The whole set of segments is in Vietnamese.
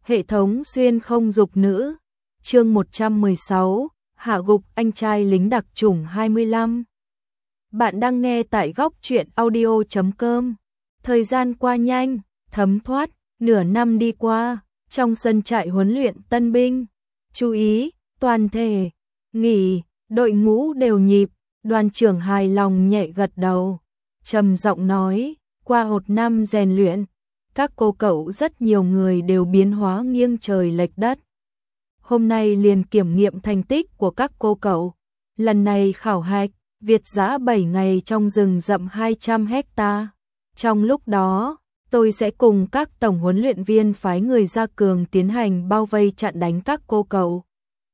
Hệ thống xuyên không dục nữ. Chương 116, hạ gục anh trai lính đặc chủng 25. Bạn đang nghe tại góc truyện audio.com. Thời gian qua nhanh, thấm thoát, nửa năm đi qua, trong sân trại huấn luyện tân binh. Chú ý, toàn thể, nghỉ, đội ngũ đều nhịp, đoàn trưởng hài lòng nhẹ gật đầu. Trầm giọng nói, qua một năm rèn luyện, các cô cậu rất nhiều người đều biến hóa nghiêng trời lệch đất. Hôm nay liền kiểm nghiệm thành tích của các cô cậu. Lần này khảo hạch, Việt Dã 7 ngày trong rừng rậm 200 hecta. Trong lúc đó, tôi sẽ cùng các tổng huấn luyện viên phái người ra cường tiến hành bao vây chặn đánh các cô cậu.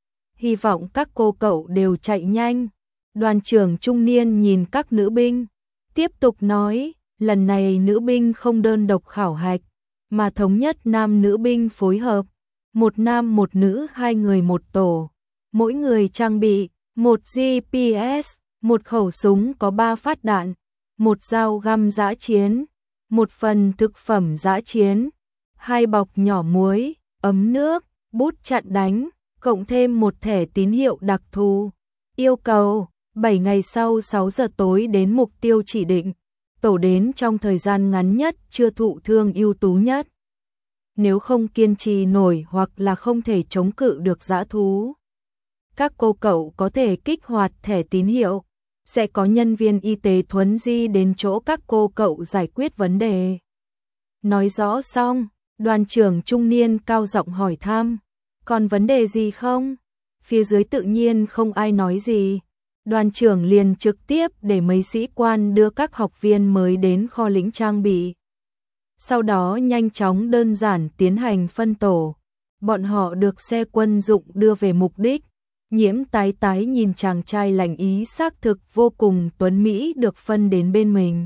Hy vọng các cô cậu đều chạy nhanh. Đoàn trưởng trung niên nhìn các nữ binh, tiếp tục nói, lần này nữ binh không đơn độc khảo hạch, mà thống nhất nam nữ binh phối hợp. Một nam một nữ, hai người một tổ. Mỗi người trang bị một GPS, một khẩu súng có 3 phát đạn, một dao găm dã chiến, một phần thực phẩm dã chiến, 2 bọc nhỏ muối, ấm nước, bút chặn đánh, cộng thêm một thẻ tín hiệu đặc thù. Yêu cầu 7 ngày sau 6 giờ tối đến mục tiêu chỉ định, tổ đến trong thời gian ngắn nhất, chưa thụ thương ưu tú nhất. Nếu không kiên trì nổi hoặc là không thể chống cự được dã thú, các cô cậu có thể kích hoạt thẻ tín hiệu, sẽ có nhân viên y tế thuấn di đến chỗ các cô cậu giải quyết vấn đề. Nói rõ xong, đoàn trưởng trung niên cao giọng hỏi thăm, còn vấn đề gì không? Phía dưới tự nhiên không ai nói gì. Đoàn trưởng liền trực tiếp để mấy sĩ quan đưa các học viên mới đến kho lĩnh trang bị. Sau đó nhanh chóng đơn giản tiến hành phân tổ. Bọn họ được xe quân dụng đưa về mục đích. Nhiễm tái tái nhìn chàng trai lành ý xác thực vô cùng tuấn Mỹ được phân đến bên mình.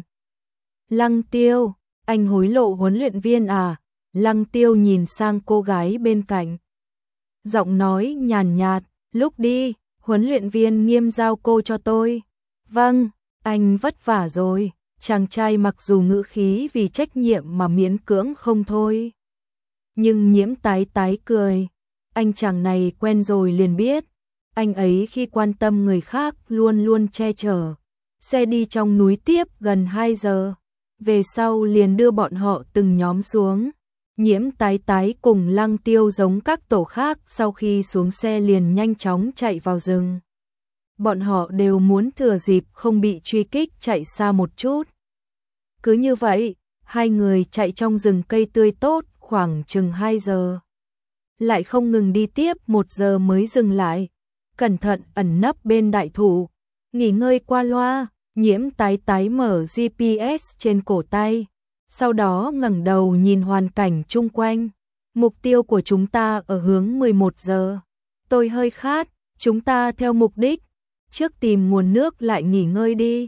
Lăng Tiêu, anh hối lộ huấn luyện viên à? Lăng Tiêu nhìn sang cô gái bên cạnh. Giọng nói nhàn nhạt, lúc đi, huấn luyện viên Nghiêm giao cô cho tôi. Vâng, anh vất vả rồi. Chàng trai mặc dù ngữ khí vì trách nhiệm mà miễn cưỡng không thôi. Nhưng Nhiễm tái tái cười. Anh chàng này quen rồi liền biết. Anh ấy khi quan tâm người khác luôn luôn che chở. Xe đi trong núi tiếp gần 2 giờ. Về sau liền đưa bọn họ từng nhóm xuống. Nhiễm tái tái cùng Lăng Tiêu giống các tổ khác, sau khi xuống xe liền nhanh chóng chạy vào rừng. Bọn họ đều muốn thừa dịp không bị truy kích chạy xa một chút. Cứ như vậy, hai người chạy trong rừng cây tươi tốt khoảng chừng 2 giờ. Lại không ngừng đi tiếp 1 giờ mới dừng lại. Cẩn thận ẩn nấp bên đại thụ. Nghỉ ngơi qua loa, Nhiễm tái tái mở GPS trên cổ tay. Sau đó ngẩng đầu nhìn hoàn cảnh chung quanh. Mục tiêu của chúng ta ở hướng 11 giờ. Tôi hơi khát, chúng ta theo mục đích. Trước tìm nguồn nước lại nghỉ ngơi đi.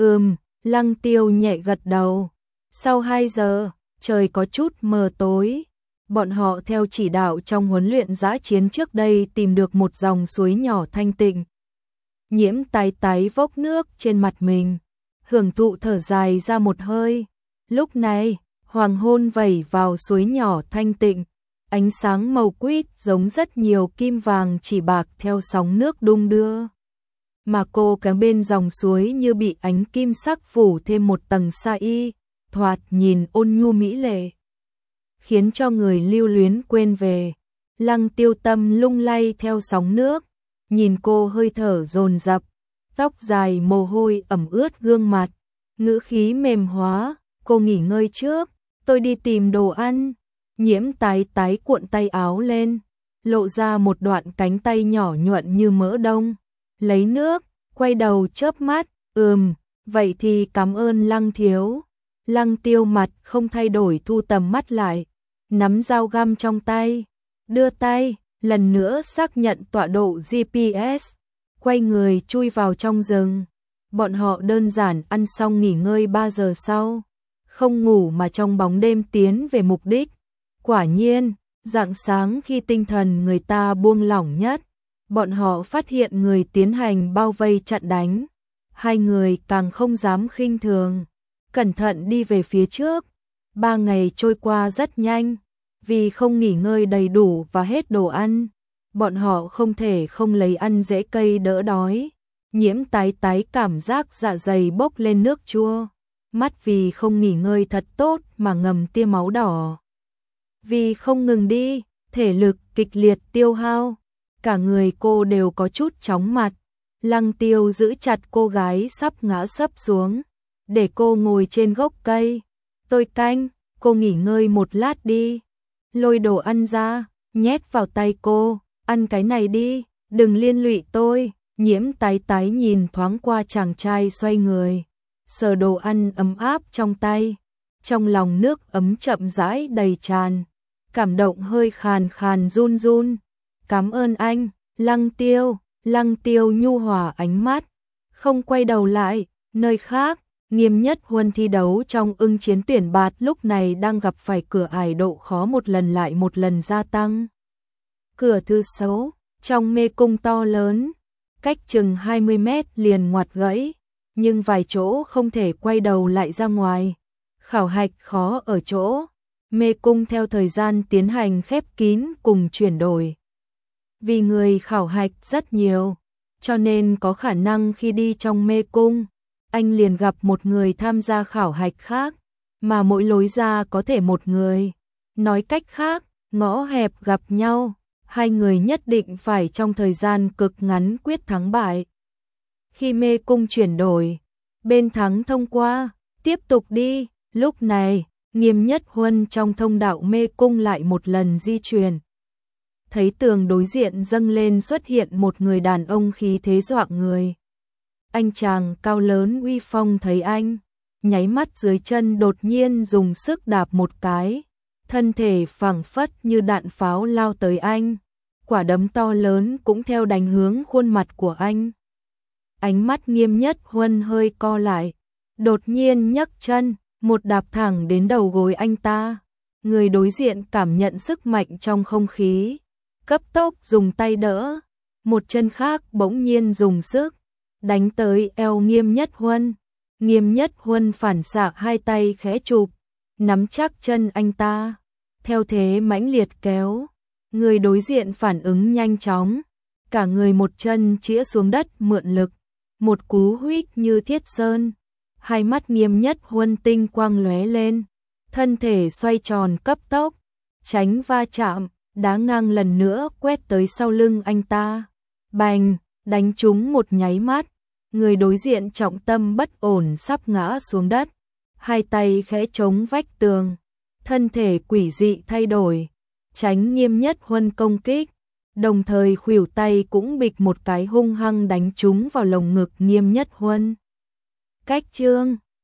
Lăng Tiêu nhẹ gật đầu. Sau 2 giờ, trời có chút mờ tối. Bọn họ theo chỉ đạo trong huấn luyện dã chiến trước đây tìm được một dòng suối nhỏ thanh tịnh. Nhiễm tái tái vốc nước trên mặt mình, hưởng thụ thở dài ra một hơi. Lúc này, hoàng hôn vẩy vào suối nhỏ thanh tịnh, ánh sáng màu quýt giống rất nhiều kim vàng chỉ bạc theo sóng nước đung đưa. Mà cô cái bên dòng suối như bị ánh kim sắc phủ thêm một tầng sa y, thoạt nhìn ôn nhu mỹ lệ, khiến cho người lưu luyến quên về. Lăng Tiêu tâm lung lay theo sóng nước, nhìn cô hơi thở dồn dập, tóc dài mồ hôi ẩm ướt gương mặt, ngữ khí mềm hóa. Cô nghỉ ngơi trước, tôi đi tìm đồ ăn. Nhiễm tái tái cuộn tay áo lên, lộ ra một đoạn cánh tay nhỏ nhuận như mỡ đông. Lấy nước, quay đầu chớp mắt, vậy thì cảm ơn Lăng thiếu. Lăng Tiêu mặt không thay đổi thu tầm mắt lại, nắm dao găm trong tay, đưa tay, lần nữa xác nhận tọa độ GPS, quay người chui vào trong rừng. Bọn họ đơn giản ăn xong nghỉ ngơi 3 giờ sau. Không ngủ mà trong bóng đêm tiến về mục đích. Quả nhiên, rạng sáng khi tinh thần người ta buông lỏng nhất, bọn họ phát hiện người tiến hành bao vây chặn đánh. Hai người càng không dám khinh thường, cẩn thận đi về phía trước. 3 ngày trôi qua rất nhanh. Vì không nghỉ ngơi đầy đủ và hết đồ ăn, bọn họ không thể không lấy ăn rễ cây đỡ đói. Nhiễm tái tái cảm giác dạ dày bốc lên nước chua, mắt vì không nghỉ ngơi thật tốt mà ngầm tia máu đỏ. Vì không ngừng đi, thể lực kịch liệt tiêu hao, cả người cô đều có chút chóng mặt. Lăng Tiêu giữ chặt cô gái sắp ngã sấp xuống, để cô ngồi trên gốc cây. Tôi canh, cô nghỉ ngơi một lát đi. Lôi đồ ăn ra, nhét vào tay cô, ăn cái này đi, đừng liên lụy tôi. Nhiễm tái tái nhìn thoáng qua chàng trai xoay người, sờ đồ ăn ấm áp trong tay. Trong lòng nước ấm chậm rãi đầy tràn, cảm động hơi khàn khàn run run. Cảm ơn anh, Lăng Tiêu. Lăng Tiêu nhu hòa ánh mắt, không quay đầu lại. Nơi khác, Nghiêm Nhất Huân thi đấu trong Ưng Chiến tuyển bạt lúc này đang gặp phải cửa ải độ khó một lần lại một lần gia tăng. Cửa thứ 6, trong mê cung to lớn, cách chừng 20 mét liền ngoặt gãy, nhưng vài chỗ không thể quay đầu lại ra ngoài. Khảo hạch khó ở chỗ, mê cung theo thời gian tiến hành khép kín cùng chuyển đổi. Vì người khảo hạch rất nhiều, cho nên có khả năng khi đi trong mê cung, anh liền gặp một người tham gia khảo hạch khác, mà mỗi lối ra có thể một người. Nói cách khác, ngõ hẹp gặp nhau, hai người nhất định phải trong thời gian cực ngắn quyết thắng bại. Khi mê cung chuyển đổi, bên thắng thông qua, tiếp tục đi. Lúc này, Nghiêm Nhất Huân trong thông đạo mê cung lại một lần di chuyển. Thấy tường đối diện dâng lên xuất hiện một người đàn ông khí thế dọa người. Anh chàng cao lớn uy phong thấy anh, nháy mắt dưới chân đột nhiên dùng sức đạp một cái, thân thể phảng phất như đạn pháo lao tới anh, quả đấm to lớn cũng theo đánh hướng khuôn mặt của anh. Ánh mắt Nghiêm Nhất Huân hơi co lại, đột nhiên nhấc chân, một đạp thẳng đến đầu gối anh ta. Người đối diện cảm nhận sức mạnh trong không khí, cấp tốc dùng tay đỡ, một chân khác bỗng nhiên dùng sức đánh tới eo Nghiêm Nhất Huân. Nghiêm Nhất Huân phản xạ hai tay khẽ chụp, nắm chắc chân anh ta, theo thế mãnh liệt kéo. Người đối diện phản ứng nhanh chóng, cả người một chân chĩa xuống đất mượn lực, một cú huých như thiết sơn. Hai mắt Nghiêm Nhất Huân tinh quang lóe lên, thân thể xoay tròn cấp tốc, tránh va chạm, đá ngang lần nữa quét tới sau lưng anh ta. Bành, đánh trúng một nháy mắt, người đối diện trọng tâm bất ổn sắp ngã xuống đất, hai tay khẽ chống vách tường, thân thể quỷ dị thay đổi, tránh Nghiêm Nhất Huân công kích, đồng thời khuỷu tay cũng bịch một cái hung hăng đánh trúng vào lồng ngực Nghiêm Nhất Huân. Cách chương